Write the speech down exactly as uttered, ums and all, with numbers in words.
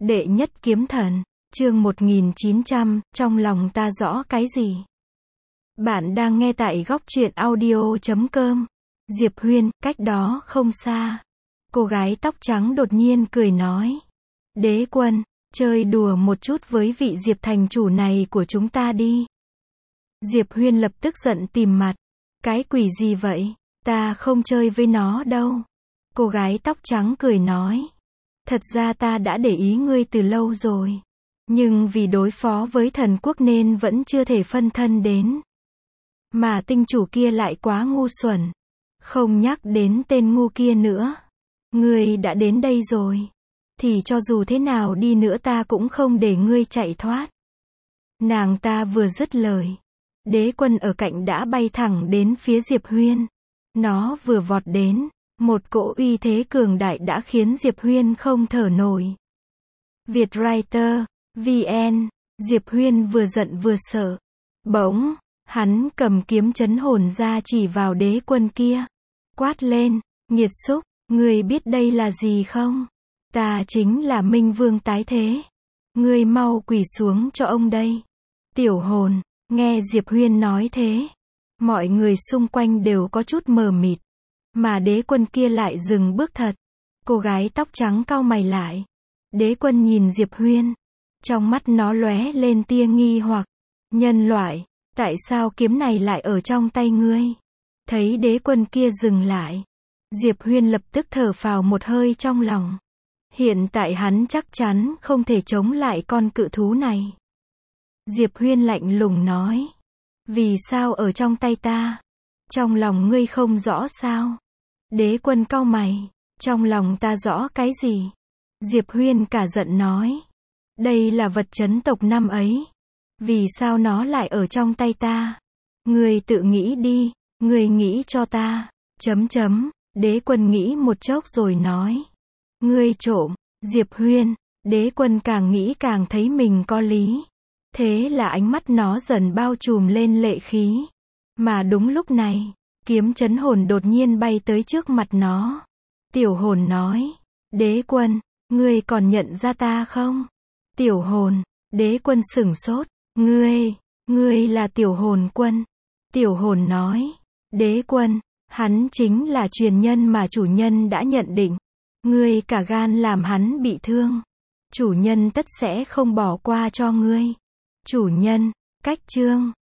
Đệ nhất kiếm thần, chương một nghìn chín trăm, trong lòng ta rõ cái gì? Bạn đang nghe tại góc truyện audio chấm com. Diệp Huyên, cách đó không xa. Cô gái tóc trắng đột nhiên cười nói. Đế quân, chơi đùa một chút với vị Diệp thành chủ này của chúng ta đi. Diệp Huyên lập tức giận tìm mặt. Cái quỷ gì vậy? Ta không chơi với nó đâu. Cô gái tóc trắng cười nói. Thật ra ta đã để ý ngươi từ lâu rồi. Nhưng vì đối phó với thần quốc nên vẫn chưa thể phân thân đến. Mà tinh chủ kia lại quá ngu xuẩn. Không nhắc đến tên ngu kia nữa. Ngươi đã đến đây rồi. Thì cho dù thế nào đi nữa ta cũng không để ngươi chạy thoát. Nàng ta vừa dứt lời. Đế quân ở cạnh đã bay thẳng đến phía Diệp Huyên. Nó vừa vọt đến. Một cỗ uy thế cường đại đã khiến Diệp Huyên không thở nổi. Vietwriter, vê en, Diệp Huyên vừa giận vừa sợ. Bỗng, hắn cầm kiếm chấn hồn ra chỉ vào đế quân kia. Quát lên, nghiệt xúc, ngươi biết đây là gì không? Ta chính là Minh Vương tái thế. Ngươi mau quỳ xuống cho ông đây. Tiểu hồn, nghe Diệp Huyên nói thế. Mọi người xung quanh đều có chút mờ mịt. Mà đế quân kia lại dừng bước thật. Cô gái tóc trắng cau mày lại. Đế quân nhìn Diệp Huyên. Trong mắt nó lóe lên tia nghi hoặc. Nhân loại, tại sao kiếm này lại ở trong tay ngươi? Thấy đế quân kia dừng lại. Diệp Huyên lập tức thở phào một hơi trong lòng. Hiện tại hắn chắc chắn không thể chống lại con cự thú này. Diệp Huyên lạnh lùng nói. Vì sao ở trong tay ta? Trong lòng ngươi không rõ sao? Đế quân cau mày. Trong lòng ta rõ cái gì? Diệp Huyên cả giận nói. Đây là vật trấn tộc năm ấy. Vì sao nó lại ở trong tay ta? Ngươi tự nghĩ đi. Ngươi nghĩ cho ta. Chấm chấm. Đế quân nghĩ một chốc rồi nói. Ngươi trộm. Diệp Huyên. Đế quân càng nghĩ càng thấy mình có lý. Thế là ánh mắt nó dần bao trùm lên lệ khí. Mà đúng lúc này, kiếm chấn hồn đột nhiên bay tới trước mặt nó. Tiểu hồn nói. Đế quân, ngươi còn nhận ra ta không? Tiểu hồn. Đế quân sửng sốt. Ngươi, ngươi là tiểu hồn quân. Tiểu hồn nói. Đế quân, hắn chính là truyền nhân mà chủ nhân đã nhận định. Ngươi cả gan làm hắn bị thương. Chủ nhân tất sẽ không bỏ qua cho ngươi. Chủ nhân, cách chương.